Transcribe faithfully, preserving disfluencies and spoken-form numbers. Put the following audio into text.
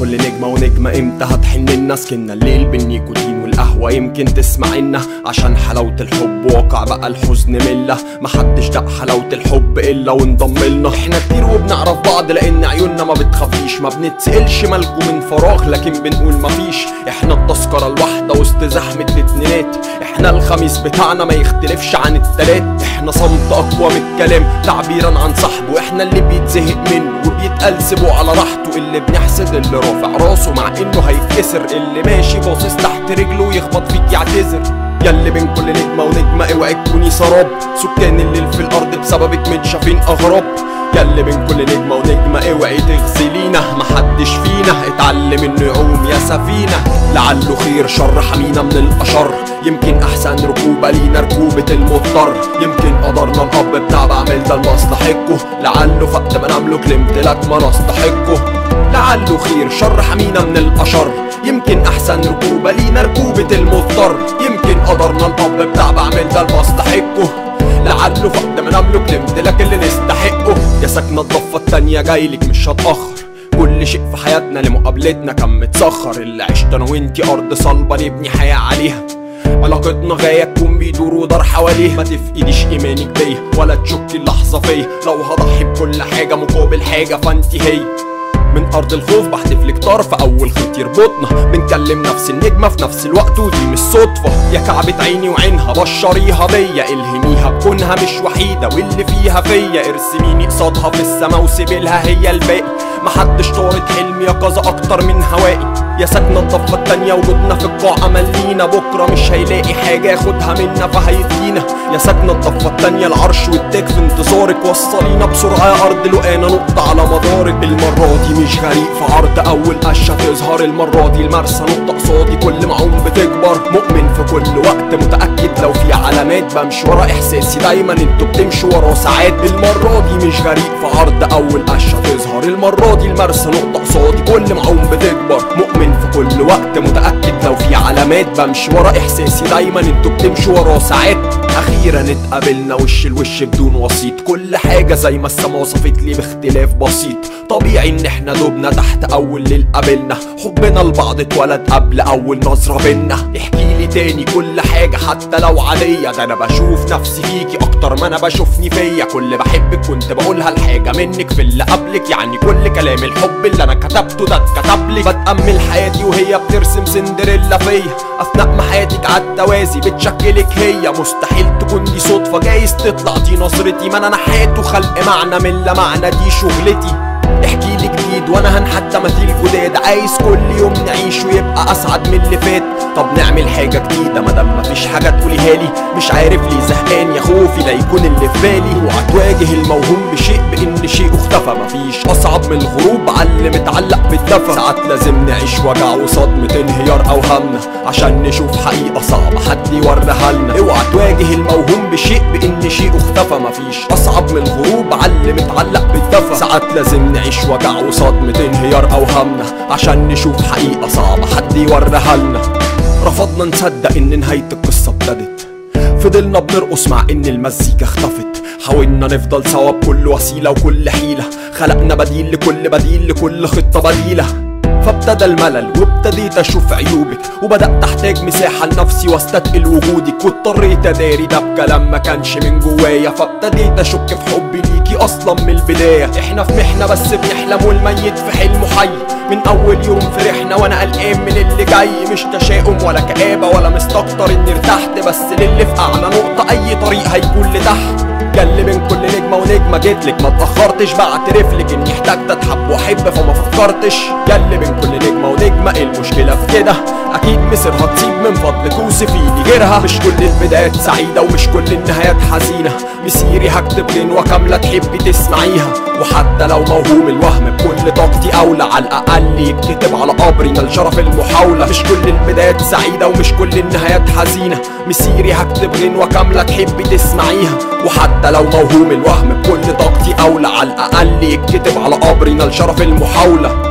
كل نجمة ونجمة امتى هتحننا؟ سكننا الليل بالنيكوتين والقهوة يمكن تسمعنا، عشان حلاوة الحب واقع بقى الحزن ملة. محدش دق حلاوة الحب الا وانضملنا. احنا كتير وبنعرف بعض لان عيوننا ما بتخافيش، ما بنتسألش مالكو من فراغ لكن بنقول مفيش. احنا التذكرة الواحدة وسط زحمة الاتنينات، احنا الخميس بتاعنا ما يختلفش عن التلات. احنا صمت اقوى من الكلام تعبيرا عن صاحبه، احنا اللي بيتزهق منه وبيتقال سيبه على راحته، اللي بنحسد اللي رافع راسه مع انه هيتكسر، اللي ماشي باصص تحت رجله ويخبط فيك يعتذر. ياللي بين كل نجمة ونجمة اوعي تكوني سراب، سكان الليل في الارض بسببك متشافين اغراب. ياللي بين كل نجمة ونجمة اوعي تغسلينا، محدش فينا اتعلم انه يعوم يا سفينة. لعله خير شر حمينا من الاشر، يمكن احسن ركوبة لينا ركوبة المضطر. يمكن قدرنا الاب بتاع بعمل ده لمصلحتكو، لعله فقد ما نملك لامتلاك ما نستحقه. لعله خير شر حمينا من الاشر، يمكن احسن ركوبة لينا ركوبة المضطر. يمكن قدرنا الاب بتاع بعمل ده لمصلحتكو، لعله فقد ما نملك لامتلاك اللي نستحقه. يا ساكنة الضفة التانية جايلك مش هتأخر، كل شيء في حياتنا لمقابلتنا كان متسخر. اللي عشت انا وانتي ارض صلبة نبني حياة عليها، علاقتنا غاية تكون بيدور ودار حواليها. ما تفقديش ايمانك بيا ولا تشكي اللحظة فيا، لو هضحي بكل حاجة مقابل حاجة فانتي هي. من ارض الخوف بحتفلك طرف اول خيط يربطنا، بنكلم نفس النجمة في نفس الوقت ودي مش صدفة. يا كعبة عيني وعينها بشريها بيا، الهميها بكونها مش وحيدة واللي فيها فيا. ارسميني قصادها في السما وسيبيلها هي الباقي، محدش طارت حلمي يقظة اكتر من هوائي. يا ساكنة الضفة التانية وجودنا في القاع امل لينا، بكرة مش هيلاقي حاجة ياخدها منا فهيدينا. يا ساكنة الضفة التانية العرش والتاج في انتظارك، وصلينا بسرعة يا ارض لقانا نقطة على مدارك. المرة دي مش غريق في عرض اول قشة تظهر، المرة دي المرسى نقطة قصادي كل ما عم بتكبر. مؤمن في كل وقت متأكد لو في علامات، بمشي ورا احساسي دايما انتوا بتمشوا ورا ساعات. المرة دي مش غريق في عرض اول قشة تظهر، المرة دي المرسى نقطة قصادي كل ما عم بتكبر. مؤمن في كل وقت متأكد لو في علامات، بمشي ورا احساسي دايما انتوا بتمشوا ورا ساعات. اخيرا اتقابلنا وش الوش بدون وسيط، كل حاجة زي ما السما وصفت لي باختلاف بسيط. طبيعي ان احنا دوبنا تحت اول ليل قابلنا، حبنا لبعض اتولد قبل اول نظرة بينا. احكيلي تاني كل حاجة حتى لو عادية، ده انا بشوف نفسي فيكي اكتر ما انا بشوفني فيا. كل بحبك كنت بقولها الحاجة منك في اللي قبلك، يعني كل كلام الحب اللي انا كتبته ده اتكتبلك. بتأمل حياتي وهي بترسم سندريلا فيا، اثناء ما حياتك عالتوازي بتشكلك هي. مستحيل تكون دي صدفة، جايز تطلع دي نظرتي، ما انا نحات وخلق معنى من لا معنى دي شغلتي. احكيلي جديد وانا هنحت تماثيل جداد، عايز كل يوم نعيش ويبقى اسعد من اللي فات. طب نعمل حاجة جديدة مادام مفيش حاجة تقوليها لي، مش عارف ليه زهقان يا خوفي ده يكون اللي في بالي. اوعى تواجه الموهوم بشيء بان شيء اختفى، مفيش اصعب من الغروب على متعلق بالدفا. ساعات لازم نعيش وجع وصدمة انهيار اوهامنا، عشان نشوف حقيقة صعبة حد يوريها لنا. اوعى تواجه الموهوم بشيء بان شيء اختفى، مفيش اصعب من الغروب على متعلق بالدفا. ساعات لازم نعيش وجع وصدمة انهيار اوهامنا، عشان نشوف حقيقة صعبة حد يوريها لنا. رفضنا نصدق ان نهاية القصة ابتدت، فضلنا بنرقص مع ان المزيكا اختفت. حاولنا نفضل سوا بكل وسيلة وكل حيلة، خلقنا بديل لكل بديل لكل خطة بديلة. فابتدى الملل وابتديت اشوف عيوبك، وبدأت احتاج مساحة لنفسي واستثقل وجودك، واضطريت اداري ده بكلام ما كانش من جوايا. فابتديت اشك في حبي ليكي اصلا من البداية. احنا في محنة بس بنحلم والميت في حلمه حي، من اول يوم فرحنا وانا قلقان من اللي جاي. مش تشاؤم ولا كآبة ولا مستكتر اني ارتحت، بس للي في اعلى نقطة اي طريق هيكون لتحت. ياللي من كل نجمة ونجمة جيتلك ما اتأخرتش، بعترفلك اني احتاجت اتحب واحب فما فكرتش. ياللي من كل نجمة ونجمة ايه المشكلة في كده؟ اكيد مصر هتصيب من فضلك وصفيلي غيرها. مش كل البدايات سعيدة ومش كل النهايات حزينة، مسيري هكتب غنوة كاملة تحبي تسمعيها. وحتى لو موهوم الوهم بكل طاقتي اولى، على الاقل يتكتب على قبرنا الشرف المحاولة. مش كل البدايات سعيدة ومش كل النهايات حزينة، مسيري هكتب غنوة كاملة تحبي تسمعيها. وحتى لو موهوم الوهم بكل طاقتي اولى، على الاقل يتكتب على قبرنا الشرف المحاولة.